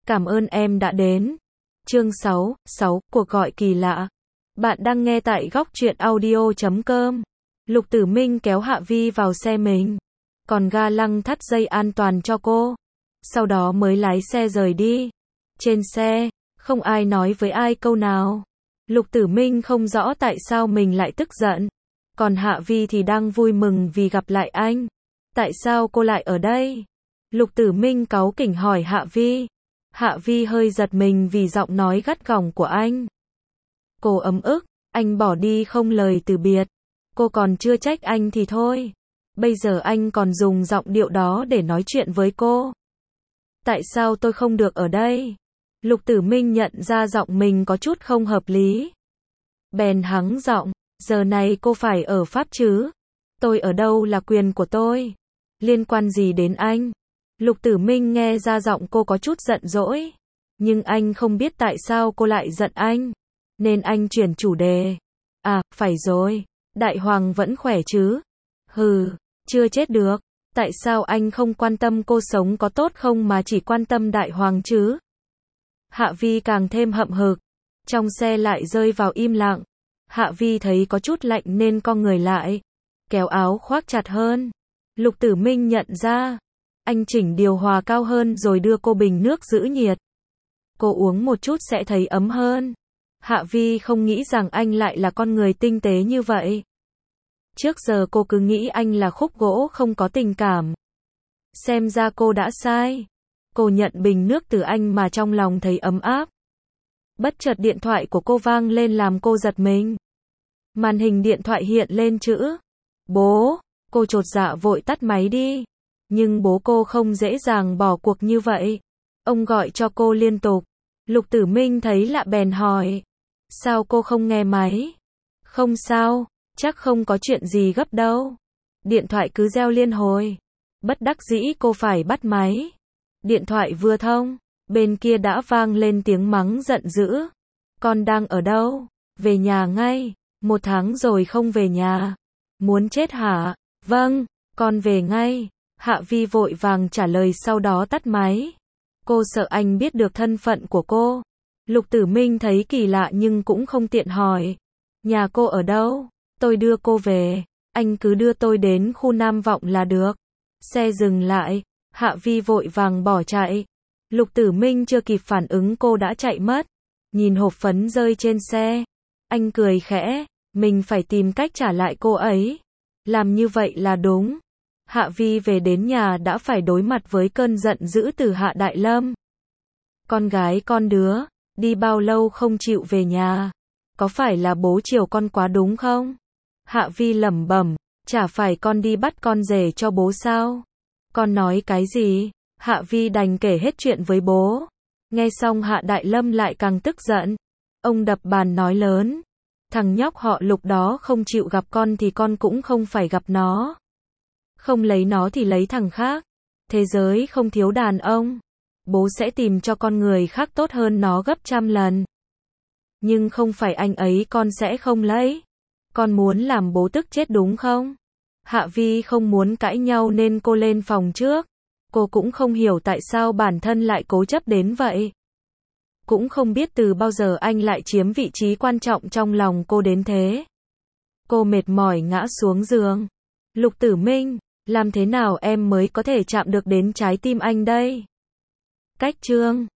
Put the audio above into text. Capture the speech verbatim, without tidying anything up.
Cảm ơn em đã đến. Chương sáu, sáu, cuộc gọi kỳ lạ. Bạn đang nghe tại góc truyện audio chấm com. Lục Tử Minh kéo Hạ Vi vào xe mình, còn ga lăng thắt dây an toàn cho cô. Sau đó mới lái xe rời đi. Trên xe, không ai nói với ai câu nào. Lục Tử Minh không rõ tại sao mình lại tức giận. Còn Hạ Vi thì đang vui mừng vì gặp lại anh. Tại sao cô lại ở đây? Lục Tử Minh cáu kỉnh hỏi Hạ Vi. Hạ Vi hơi giật mình vì giọng nói gắt gỏng của anh. Cô ấm ức, anh bỏ đi không lời từ biệt. Cô còn chưa trách anh thì thôi. Bây giờ anh còn dùng giọng điệu đó để nói chuyện với cô. Tại sao tôi không được ở đây? Lục Tử Minh nhận ra giọng mình có chút không hợp lý. Bèn hắng giọng, giờ này cô phải ở Pháp chứ? Tôi ở đâu là quyền của tôi. Liên quan gì đến anh? Lục Tử Minh nghe ra giọng cô có chút giận dỗi. Nhưng anh không biết tại sao cô lại giận anh. Nên anh chuyển chủ đề. À, phải rồi. Đại Hoàng vẫn khỏe chứ? Hừ, chưa chết được. Tại sao anh không quan tâm cô sống có tốt không mà chỉ quan tâm Đại Hoàng chứ? Hạ Vi càng thêm hậm hực. Trong xe lại rơi vào im lặng. Hạ Vi thấy có chút lạnh nên co người lại, kéo áo khoác chặt hơn. Lục Tử Minh nhận ra. Anh chỉnh điều hòa cao hơn rồi đưa cô bình nước giữ nhiệt. Cô uống một chút sẽ thấy ấm hơn. Hạ Vi không nghĩ rằng anh lại là con người tinh tế như vậy. Trước giờ cô cứ nghĩ anh là khúc gỗ không có tình cảm. Xem ra cô đã sai. Cô nhận bình nước từ anh mà trong lòng thấy ấm áp. Bất chợt điện thoại của cô vang lên làm cô giật mình. Màn hình điện thoại hiện lên chữ bố. Cô chột dạ vội tắt máy đi. Nhưng bố cô không dễ dàng bỏ cuộc như vậy. Ông gọi cho cô liên tục. Lục Tử Minh thấy lạ bèn hỏi. Sao cô không nghe máy? Không sao, chắc không có chuyện gì gấp đâu. Điện thoại cứ reo liên hồi. Bất đắc dĩ cô phải bắt máy. Điện thoại vừa thông, bên kia đã vang lên tiếng mắng giận dữ. Con đang ở đâu? Về nhà ngay. Một tháng rồi không về nhà. Muốn chết hả? Vâng, con về ngay. Hạ Vi vội vàng trả lời sau đó tắt máy. Cô sợ anh biết được thân phận của cô. Lục Tử Minh thấy kỳ lạ nhưng cũng không tiện hỏi. Nhà cô ở đâu? Tôi đưa cô về. Anh cứ đưa tôi đến khu Nam Vọng là được. Xe dừng lại. Hạ Vi vội vàng bỏ chạy. Lục Tử Minh chưa kịp phản ứng cô đã chạy mất. Nhìn hộp phấn rơi trên xe. Anh cười khẽ. Mình phải tìm cách trả lại cô ấy. Làm như vậy là đúng. Hạ Vi về đến nhà đã phải đối mặt với cơn giận dữ từ Hạ Đại Lâm. Con gái con đứa, đi bao lâu không chịu về nhà? Có phải là bố chiều con quá đúng không? Hạ Vi lẩm bẩm, chả phải con đi bắt con rể cho bố sao? Con nói cái gì? Hạ Vi đành kể hết chuyện với bố. Nghe xong Hạ Đại Lâm lại càng tức giận. Ông đập bàn nói lớn. Thằng nhóc họ Lục đó không chịu gặp con thì con cũng không phải gặp nó. Không lấy nó thì lấy thằng khác. Thế giới không thiếu đàn ông. Bố sẽ tìm cho con người khác tốt hơn nó gấp trăm lần. Nhưng không phải anh ấy con sẽ không lấy. Con muốn làm bố tức chết đúng không? Hạ Vi không muốn cãi nhau nên cô lên phòng trước. Cô cũng không hiểu tại sao bản thân lại cố chấp đến vậy. Cũng không biết từ bao giờ anh lại chiếm vị trí quan trọng trong lòng cô đến thế. Cô mệt mỏi ngã xuống giường. Lục Tử Minh, làm thế nào em mới có thể chạm được đến trái tim anh đây? Cách chương